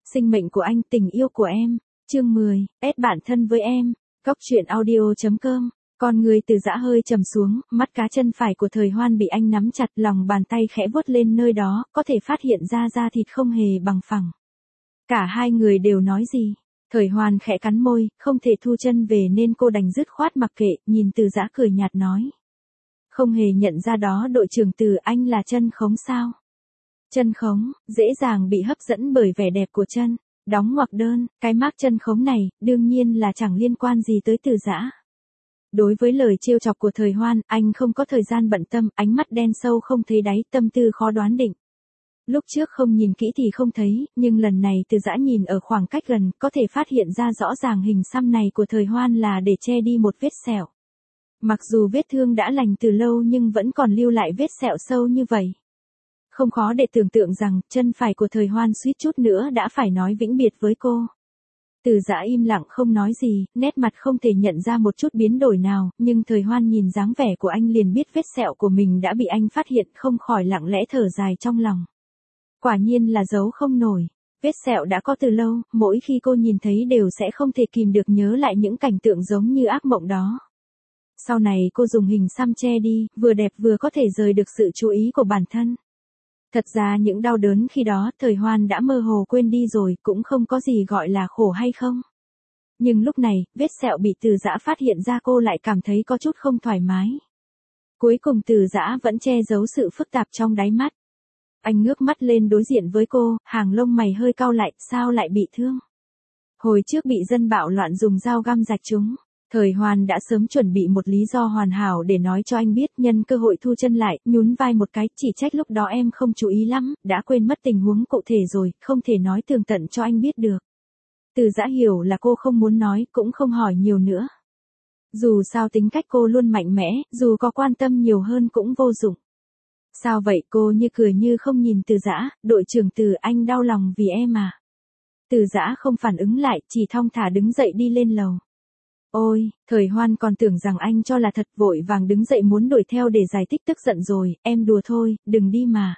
Sinh mệnh của anh, tình yêu của em. Chương 10, ép bản thân với em. Góc truyện audio.com. Con người Từ Dã hơi trầm xuống, mắt cá chân phải của Thời Hoan bị anh nắm chặt, lòng bàn tay khẽ vuốt lên nơi đó, có thể phát hiện ra da thịt không hề bằng phẳng. Cả hai người đều nói gì? Thời Hoan khẽ cắn môi, không thể thu chân về nên cô đành dứt khoát mặc kệ, nhìn Từ Dã cười nhạt nói. Không hề nhận ra đó đội trưởng Từ, anh là chân khống sao? Chân khống, dễ dàng bị hấp dẫn bởi vẻ đẹp của chân. Đóng ngoặc đơn, cái mác chân khống này, đương nhiên là chẳng liên quan gì tới Từ Dã. Đối với lời trêu chọc của Thời Hoan, anh không có thời gian bận tâm, ánh mắt đen sâu không thấy đáy, tâm tư khó đoán định. Lúc trước không nhìn kỹ thì không thấy, nhưng lần này Từ Dã nhìn ở khoảng cách gần, có thể phát hiện ra rõ ràng hình xăm này của Thời Hoan là để che đi một vết sẹo. Mặc dù vết thương đã lành từ lâu nhưng vẫn còn lưu lại vết sẹo sâu như vậy. Không khó để tưởng tượng rằng, chân phải của Thời Hoan suýt chút nữa đã phải nói vĩnh biệt với cô. Từ Dã im lặng không nói gì, nét mặt không thể nhận ra một chút biến đổi nào, nhưng Thời Hoan nhìn dáng vẻ của anh liền biết vết sẹo của mình đã bị anh phát hiện, không khỏi lặng lẽ thở dài trong lòng. Quả nhiên là giấu không nổi. Vết sẹo đã có từ lâu, mỗi khi cô nhìn thấy đều sẽ không thể kìm được nhớ lại những cảnh tượng giống như ác mộng đó. Sau này cô dùng hình xăm che đi, vừa đẹp vừa có thể rời được sự chú ý của bản thân. Thật ra những đau đớn khi đó, Thời Hoan đã mơ hồ quên đi rồi, cũng không có gì gọi là khổ hay không. Nhưng lúc này, vết sẹo bị Từ Dã phát hiện ra cô lại cảm thấy có chút không thoải mái. Cuối cùng Từ Dã vẫn che giấu sự phức tạp trong đáy mắt. Anh ngước mắt lên đối diện với cô, hàng lông mày hơi cau lại, sao lại bị thương? Hồi trước bị dân bạo loạn dùng dao găm rạch chúng. Thời Hoan đã sớm chuẩn bị một lý do hoàn hảo để nói cho anh biết, nhân cơ hội thu chân lại, nhún vai một cái, chỉ trách lúc đó em không chú ý lắm, đã quên mất tình huống cụ thể rồi, không thể nói tường tận cho anh biết được. Từ Dã hiểu là cô không muốn nói, cũng không hỏi nhiều nữa. Dù sao tính cách cô luôn mạnh mẽ, dù có quan tâm nhiều hơn cũng vô dụng. Sao vậy, cô như cười như không nhìn Từ Dã, đội trưởng Từ, anh đau lòng vì em à? Từ Dã không phản ứng lại, chỉ thong thả đứng dậy đi lên lầu. Ôi, Thời Hoan còn tưởng rằng anh cho là thật, vội vàng đứng dậy muốn đuổi theo để giải thích, tức giận rồi, em đùa thôi, đừng đi mà.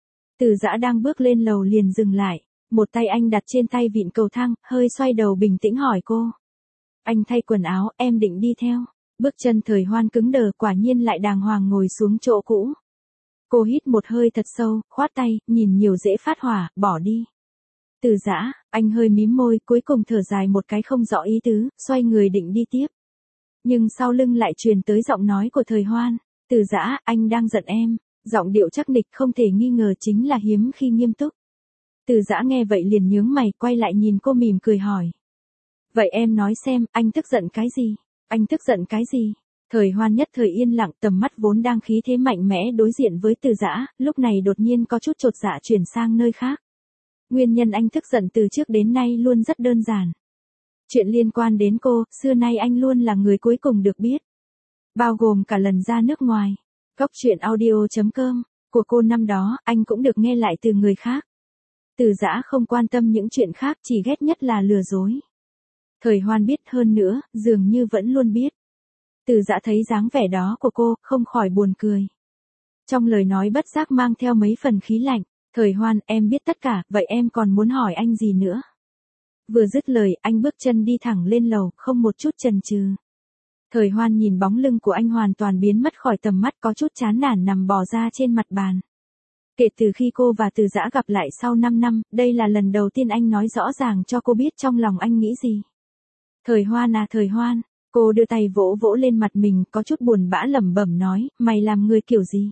Từ Dã đang bước lên lầu liền dừng lại, một tay anh đặt trên tay vịn cầu thang, hơi xoay đầu bình tĩnh hỏi cô. Anh thay quần áo, em định đi theo. Bước chân Thời Hoan cứng đờ, quả nhiên lại đàng hoàng ngồi xuống chỗ cũ. Cô hít một hơi thật sâu, khoát tay, nhìn nhiều dễ phát hỏa, bỏ đi. Từ Dã, anh hơi mím môi, cuối cùng thở dài một cái không rõ ý tứ, xoay người định đi tiếp. Nhưng sau lưng lại truyền tới giọng nói của Thời Hoan. Từ Dã, anh đang giận em. Giọng điệu chắc nịch không thể nghi ngờ, chính là hiếm khi nghiêm túc. Từ Dã nghe vậy liền nhướng mày, quay lại nhìn cô mỉm cười hỏi. Vậy em nói xem, anh tức giận cái gì? Anh tức giận cái gì? Thời Hoan nhất thời yên lặng, tầm mắt vốn đang khí thế mạnh mẽ đối diện với Từ Dã, lúc này đột nhiên có chút chột dạ chuyển sang nơi khác. Nguyên nhân anh tức giận từ trước đến nay luôn rất đơn giản. Chuyện liên quan đến cô, xưa nay anh luôn là người cuối cùng được biết. Bao gồm cả lần ra nước ngoài. Góc truyện audio.com, của cô năm đó, anh cũng được nghe lại từ người khác. Từ Dã không quan tâm những chuyện khác, chỉ ghét nhất là lừa dối. Thời Hoan biết hơn nữa, dường như vẫn luôn biết. Từ Dã thấy dáng vẻ đó của cô, không khỏi buồn cười. Trong lời nói bất giác mang theo mấy phần khí lạnh. Thời Hoan, em biết tất cả, vậy em còn muốn hỏi anh gì nữa? Vừa dứt lời, anh bước chân đi thẳng lên lầu, không một chút chần chừ. Thời Hoan nhìn bóng lưng của anh hoàn toàn biến mất khỏi tầm mắt, có chút chán nản nằm bò ra trên mặt bàn. Kể từ khi cô và Từ Dã gặp lại sau 5 năm, đây là lần đầu tiên anh nói rõ ràng cho cô biết trong lòng anh nghĩ gì. Thời Hoan à Thời Hoan, cô đưa tay vỗ vỗ lên mặt mình, có chút buồn bã lẩm bẩm nói, mày làm người kiểu gì?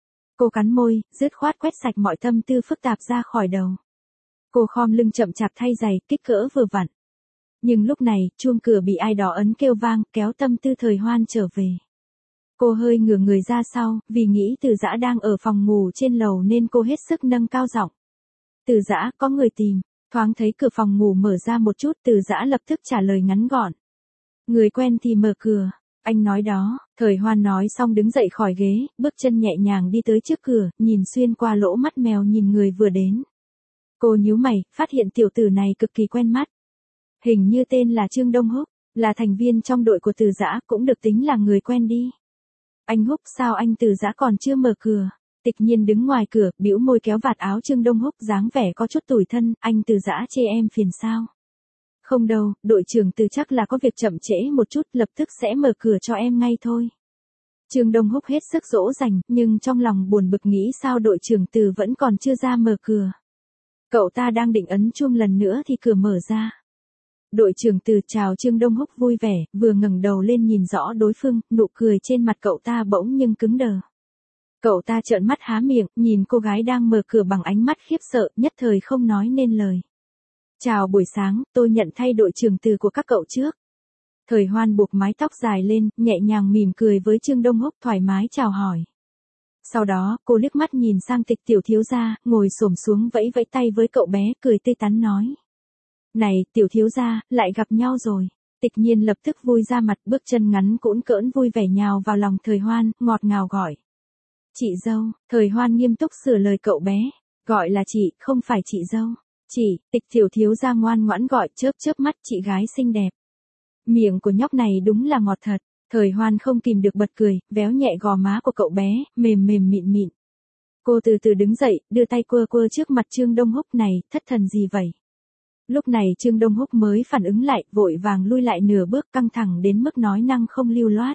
Cô cắn môi, dứt khoát quét sạch mọi tâm tư phức tạp ra khỏi đầu. Cô khom lưng chậm chạp thay giày, kích cỡ vừa vặn. Nhưng lúc này, chuông cửa bị ai đó ấn kêu vang, kéo tâm tư Thời Hoan trở về. Cô hơi ngửa người ra sau, vì nghĩ Từ Dã đang ở phòng ngủ trên lầu nên cô hết sức nâng cao giọng. Từ Dã, có người tìm. Thoáng thấy cửa phòng ngủ mở ra một chút, Từ Dã lập tức trả lời ngắn gọn. Người quen thì mở cửa. Anh nói đó. Thời Hoan nói xong đứng dậy khỏi ghế, bước chân nhẹ nhàng đi tới trước cửa, nhìn xuyên qua lỗ mắt mèo nhìn người vừa đến. Cô nhíu mày, phát hiện tiểu tử này cực kỳ quen mắt. Hình như tên là Trương Đông Húc, là thành viên trong đội của Từ Dã, cũng được tính là người quen đi. Anh Húc, sao anh Từ Dã còn chưa mở cửa? Tịch Nhiên đứng ngoài cửa, bĩu môi kéo vạt áo Trương Đông Húc, dáng vẻ có chút tủi thân, anh Từ Dã chê em phiền sao? Không đâu, đội trưởng Từ chắc là có việc chậm trễ một chút, lập tức sẽ mở cửa cho em ngay thôi. Trương Đông Húc hết sức dỗ dành, nhưng trong lòng buồn bực nghĩ sao đội trưởng Từ vẫn còn chưa ra mở cửa. Cậu ta đang định ấn chuông lần nữa thì cửa mở ra. Đội trưởng Từ chào Trương Đông Húc vui vẻ, vừa ngẩng đầu lên nhìn rõ đối phương, nụ cười trên mặt cậu ta bỗng nhưng cứng đờ. Cậu ta trợn mắt há miệng, nhìn cô gái đang mở cửa bằng ánh mắt khiếp sợ, nhất thời không nói nên lời. Chào buổi sáng, tôi nhận thay đội trưởng Từ của các cậu trước. Thời Hoan buộc mái tóc dài lên, nhẹ nhàng mỉm cười với Trương Đông Húc thoải mái chào hỏi. Sau đó, cô liếc mắt nhìn sang Tịch tiểu thiếu gia, ngồi xổm xuống vẫy vẫy tay với cậu bé, cười tươi tắn nói. Này, tiểu thiếu gia, lại gặp nhau rồi. Tịch Nhiên lập tức vui ra mặt, bước chân ngắn cũn cỡn vui vẻ nhào vào lòng Thời Hoan, ngọt ngào gọi. Chị dâu. Thời Hoan nghiêm túc sửa lời cậu bé. Gọi là chị, không phải chị dâu. Chị. Tịch tiểu thiếu gia ngoan ngoãn gọi, chớp chớp mắt, chị gái xinh đẹp. Miệng của nhóc này đúng là ngọt thật. Thời Hoan không kìm được bật cười, véo nhẹ gò má của cậu bé, mềm mềm mịn mịn. Cô từ từ đứng dậy, đưa tay quơ quơ trước mặt Trương Đông Húc, này, thất thần gì vậy? Lúc này Trương Đông Húc mới phản ứng lại, vội vàng lui lại nửa bước, căng thẳng đến mức nói năng không lưu loát.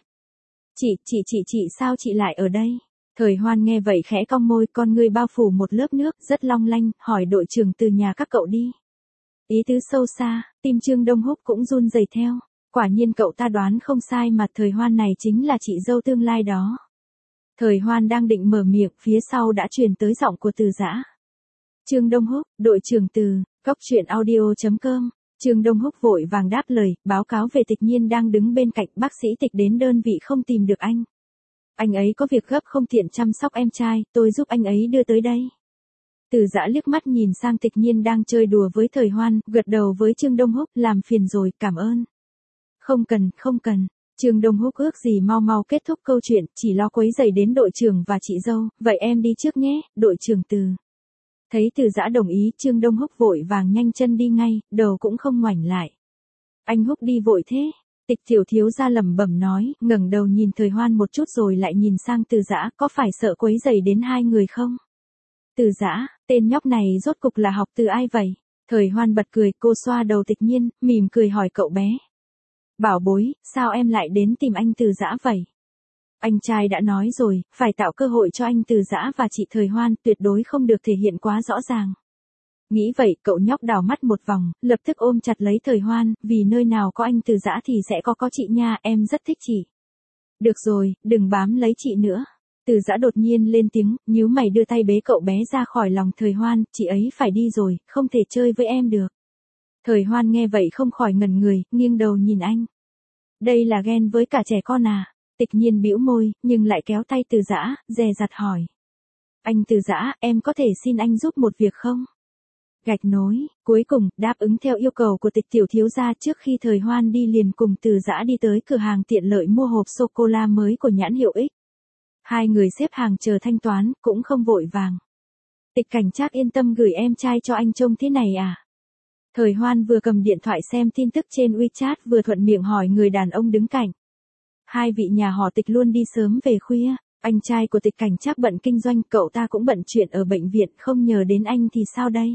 Chị sao chị lại ở đây? Thời Hoan nghe vậy khẽ cong môi, con ngươi bao phủ một lớp nước, rất long lanh, hỏi đội trưởng Từ nhà các cậu đi. Ý tứ sâu xa, tim Trương Đông Húc cũng run rẩy theo. Quả nhiên cậu ta đoán không sai mà Thời Hoan này chính là chị dâu tương lai đó. Thời Hoan đang định mở miệng, phía sau đã truyền tới giọng của Từ Dã. Trương Đông Húc, đội trưởng Từ, goctruyện.audio.com. Trương Đông Húc vội vàng đáp lời, báo cáo về Tịch Nhiên đang đứng bên cạnh, bác sĩ Tịch đến đơn vị không tìm được anh. Anh ấy có việc gấp không tiện chăm sóc em trai, tôi giúp anh ấy đưa tới đây. Từ Dã liếc mắt nhìn sang Tịch Nhiên đang chơi đùa với Thời Hoan, gật đầu với Trương Đông Húc, làm phiền rồi, cảm ơn. Không cần. Trương Đông Húc ước gì mau kết thúc câu chuyện, chỉ lo quấy rầy đến đội trưởng và chị dâu, vậy em đi trước nhé, đội trưởng Từ. Thấy Từ Dã đồng ý, Trương Đông Húc vội vàng nhanh chân đi ngay, đầu cũng không ngoảnh lại. Anh Húc đi vội thế? Tịch tiểu thiếu gia lẩm bẩm nói, ngẩng đầu nhìn Thời Hoan một chút rồi lại nhìn sang Từ Dã, có phải sợ quấy rầy đến hai người không? Từ Dã, tên nhóc này rốt cục là học từ ai vậy? Thời Hoan bật cười, cô xoa đầu Tịch Nhiên, mỉm cười hỏi cậu bé. Bảo bối, sao em lại đến tìm anh Từ Dã vậy? Anh trai đã nói rồi, phải tạo cơ hội cho anh Từ Dã và chị Thời Hoan, tuyệt đối không được thể hiện quá rõ ràng. Nghĩ vậy, cậu nhóc đảo mắt một vòng, lập tức ôm chặt lấy Thời Hoan, vì nơi nào có anh Từ Dã thì sẽ có chị nha, em rất thích chị. Được rồi, đừng bám lấy chị nữa. Từ Dã đột nhiên lên tiếng, nhíu mày đưa tay bế cậu bé ra khỏi lòng Thời Hoan, chị ấy phải đi rồi, không thể chơi với em được. Thời Hoan nghe vậy không khỏi ngẩn người, nghiêng đầu nhìn anh. Đây là ghen với cả trẻ con à? Tịch Nhiên bĩu môi, nhưng lại kéo tay Từ Dã, dè dặt hỏi. Anh Từ Dã, em có thể xin anh giúp một việc không? Gạch nối, cuối cùng, đáp ứng theo yêu cầu của Tịch tiểu thiếu gia trước khi Thời Hoan đi liền cùng Từ Dã đi tới cửa hàng tiện lợi mua hộp sô-cô-la mới của nhãn hiệu X. Hai người xếp hàng chờ thanh toán, cũng không vội vàng. Tịch Cảnh Trác yên tâm gửi em trai cho anh trông thế này à? Thời Hoan vừa cầm điện thoại xem tin tức trên WeChat vừa thuận miệng hỏi người đàn ông đứng cạnh. Hai vị nhà họ Tịch luôn đi sớm về khuya, anh trai của Tịch Cảnh Trác bận kinh doanh, cậu ta cũng bận chuyện ở bệnh viện, không nhờ đến anh thì sao đây?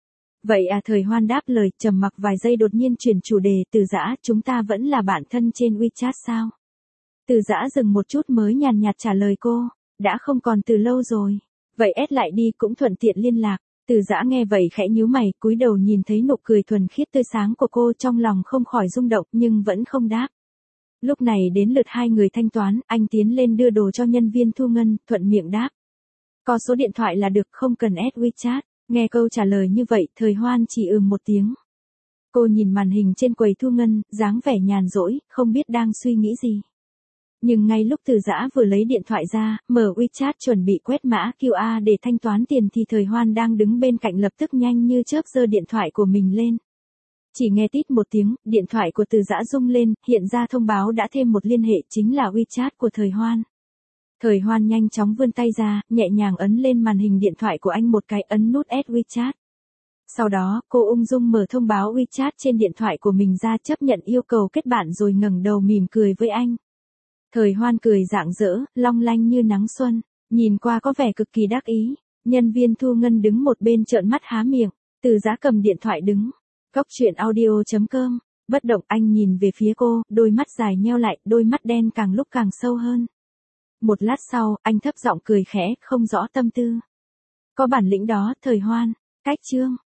Vậy à, Thời Hoan đáp lời, trầm mặc vài giây đột nhiên chuyển chủ đề, Từ Dã, chúng ta vẫn là bạn thân trên WeChat sao? Từ Dã dừng một chút mới nhàn nhạt trả lời cô, đã không còn từ lâu rồi. Vậy ép lại đi cũng thuận tiện liên lạc. Từ Dã nghe vậy khẽ nhíu mày, cúi đầu nhìn thấy nụ cười thuần khiết tươi sáng của cô, trong lòng không khỏi rung động nhưng vẫn không đáp. Lúc này đến lượt hai người thanh toán, anh tiến lên đưa đồ cho nhân viên thu ngân, thuận miệng đáp. Có số điện thoại là được, không cần add WeChat. Nghe câu trả lời như vậy, Thời Hoan chỉ một tiếng. Cô nhìn màn hình trên quầy thu ngân, dáng vẻ nhàn rỗi, không biết đang suy nghĩ gì. Nhưng ngay lúc Từ Dã vừa lấy điện thoại ra, mở WeChat chuẩn bị quét mã QR để thanh toán tiền thì Thời Hoan đang đứng bên cạnh lập tức nhanh như chớp giơ điện thoại của mình lên. Chỉ nghe tít một tiếng, điện thoại của Từ Dã rung lên, hiện ra thông báo đã thêm một liên hệ, chính là WeChat của Thời Hoan. Thời Hoan nhanh chóng vươn tay ra, nhẹ nhàng ấn lên màn hình điện thoại của anh một cái, ấn nút Add WeChat. Sau đó, cô ung dung mở thông báo WeChat trên điện thoại của mình ra, chấp nhận yêu cầu kết bạn rồi ngẩng đầu mỉm cười với anh. Thời Hoan cười rạng rỡ, long lanh như nắng xuân. Nhìn qua có vẻ cực kỳ đắc ý, nhân viên thu ngân đứng một bên trợn mắt há miệng, Từ Dã cầm điện thoại đứng. Cốc truyện audio.com, bất động anh nhìn về phía cô, đôi mắt dài nheo lại, đôi mắt đen càng lúc càng sâu hơn. Một lát sau, anh thấp giọng cười khẽ, không rõ tâm tư. Có bản lĩnh đó, Thời Hoan, cách chương.